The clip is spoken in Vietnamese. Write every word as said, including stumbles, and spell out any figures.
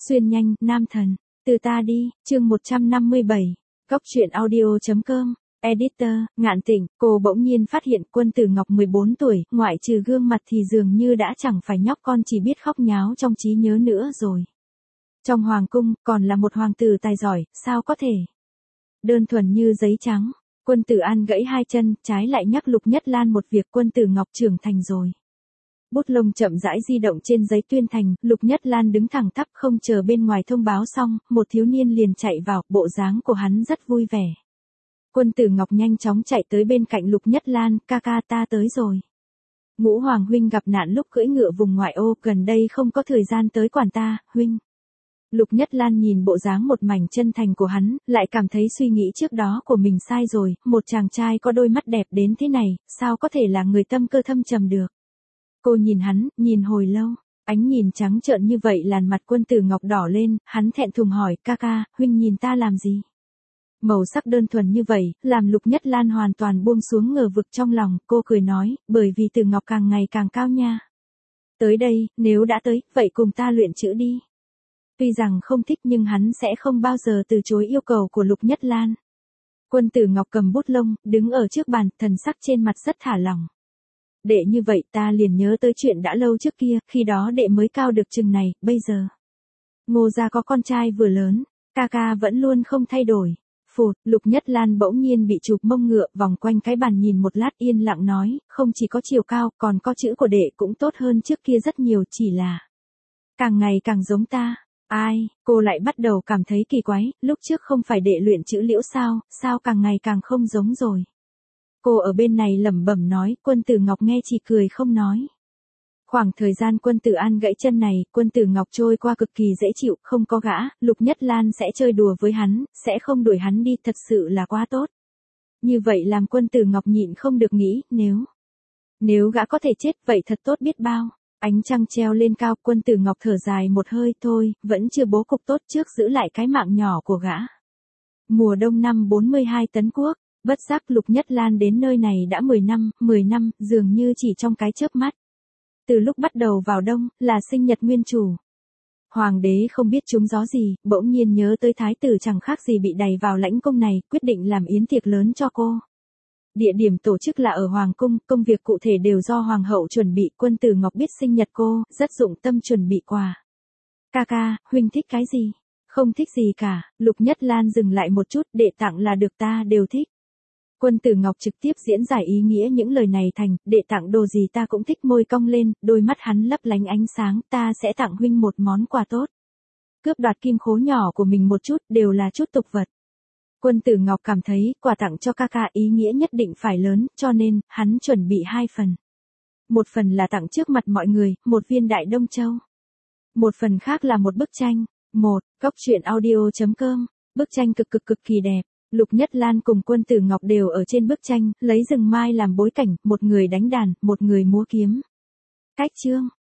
Xuyên nhanh, nam thần. Từ ta đi, chương một trăm năm mươi bảy. Góc truyện audio.com. Editor, Ngạn Tịnh, cô bỗng nhiên phát hiện Quân Tử Ngọc mười bốn tuổi, ngoại trừ gương mặt thì dường như đã chẳng phải nhóc con chỉ biết khóc nháo trong trí nhớ nữa rồi. Trong hoàng cung, còn là một hoàng tử tài giỏi, sao có thể? Đơn thuần như giấy trắng, Quân Tử An gãy hai chân, trái lại nhắc Lục Nhất Lan một việc Quân Tử Ngọc trưởng thành rồi. Bút lông chậm rãi di động trên giấy tuyên thành, Lục Nhất Lan đứng thẳng tắp không chờ bên ngoài thông báo xong, một thiếu niên liền chạy vào, bộ dáng của hắn rất vui vẻ. Quân Tử Ngọc nhanh chóng chạy tới bên cạnh Lục Nhất Lan, ca ca ta tới rồi. Ngũ Hoàng huynh gặp nạn lúc cưỡi ngựa vùng ngoại ô, gần đây không có thời gian tới quản ta, huynh. Lục Nhất Lan nhìn bộ dáng một mảnh chân thành của hắn, lại cảm thấy suy nghĩ trước đó của mình sai rồi, một chàng trai có đôi mắt đẹp đến thế này, sao có thể là người tâm cơ thâm trầm được. Cô nhìn hắn, nhìn hồi lâu, ánh nhìn trắng trợn như vậy làn mặt Quân Tử Ngọc đỏ lên, hắn thẹn thùng hỏi, ca ca, huynh nhìn ta làm gì? Màu sắc đơn thuần như vậy, làm Lục Nhất Lan hoàn toàn buông xuống ngờ vực trong lòng, cô cười nói, bởi vì Tử Ngọc càng ngày càng cao nha. Tới đây, nếu đã tới, vậy cùng ta luyện chữ đi. Tuy rằng không thích nhưng hắn sẽ không bao giờ từ chối yêu cầu của Lục Nhất Lan. Quân Tử Ngọc cầm bút lông, đứng ở trước bàn, thần sắc trên mặt rất thả lỏng. Đệ như vậy ta liền nhớ tới chuyện đã lâu trước kia, khi đó đệ mới cao được chừng này, bây giờ. Ngô gia có con trai vừa lớn, ca ca vẫn luôn không thay đổi. Phụt, Lục Nhất Lan bỗng nhiên bị chụp mông ngựa vòng quanh cái bàn nhìn một lát yên lặng nói, không chỉ có chiều cao, còn có chữ của đệ cũng tốt hơn trước kia rất nhiều, chỉ là càng ngày càng giống ta. Ai, cô lại bắt đầu cảm thấy kỳ quái, lúc trước không phải đệ luyện chữ liễu sao, sao càng ngày càng không giống rồi. Cô ở bên này lẩm bẩm nói, Quân Tử Ngọc nghe chỉ cười không nói. Khoảng thời gian Quân Tử An gãy chân này, Quân Tử Ngọc trôi qua cực kỳ dễ chịu, không có gã, Lục Nhất Lan sẽ chơi đùa với hắn, sẽ không đuổi hắn đi, thật sự là quá tốt. Như vậy làm Quân Tử Ngọc nhịn không được nghĩ, nếu, nếu gã có thể chết vậy thật tốt biết bao. Ánh trăng treo lên cao, Quân Tử Ngọc thở dài một hơi, thôi, vẫn chưa bố cục tốt trước giữ lại cái mạng nhỏ của gã. Mùa đông năm bốn mươi hai tấn quốc, bất giác Lục Nhất Lan đến nơi này đã mười năm, mười năm, dường như chỉ trong cái chớp mắt. Từ lúc bắt đầu vào đông, là sinh nhật nguyên chủ. Hoàng đế không biết trúng gió gì, bỗng nhiên nhớ tới thái tử chẳng khác gì bị đày vào lãnh cung này, quyết định làm yến tiệc lớn cho cô. Địa điểm tổ chức là ở Hoàng cung, công việc cụ thể đều do Hoàng hậu chuẩn bị, Quân Tử Ngọc biết sinh nhật cô, rất dụng tâm chuẩn bị quà. Ca ca, huynh thích cái gì? Không thích gì cả, Lục Nhất Lan dừng lại một chút, đệ tặng là được ta đều thích. Quân Tử Ngọc trực tiếp diễn giải ý nghĩa những lời này thành, đệ tặng đồ gì ta cũng thích, môi cong lên, đôi mắt hắn lấp lánh ánh sáng, ta sẽ tặng huynh một món quà tốt. Cướp đoạt kim khố nhỏ của mình một chút, đều là chút tục vật. Quân Tử Ngọc cảm thấy, quà tặng cho ca ca ý nghĩa nhất định phải lớn, cho nên, hắn chuẩn bị hai phần. Một phần là tặng trước mặt mọi người, một viên đại Đông Châu. Một phần khác là một bức tranh. Một, góc truyện audio.com. Bức tranh cực cực cực kỳ đẹp. Lục Nhất Lan cùng Quân Tử Ngọc đều ở trên bức tranh, lấy rừng mai làm bối cảnh, một người đánh đàn, một người múa kiếm. Cách chương.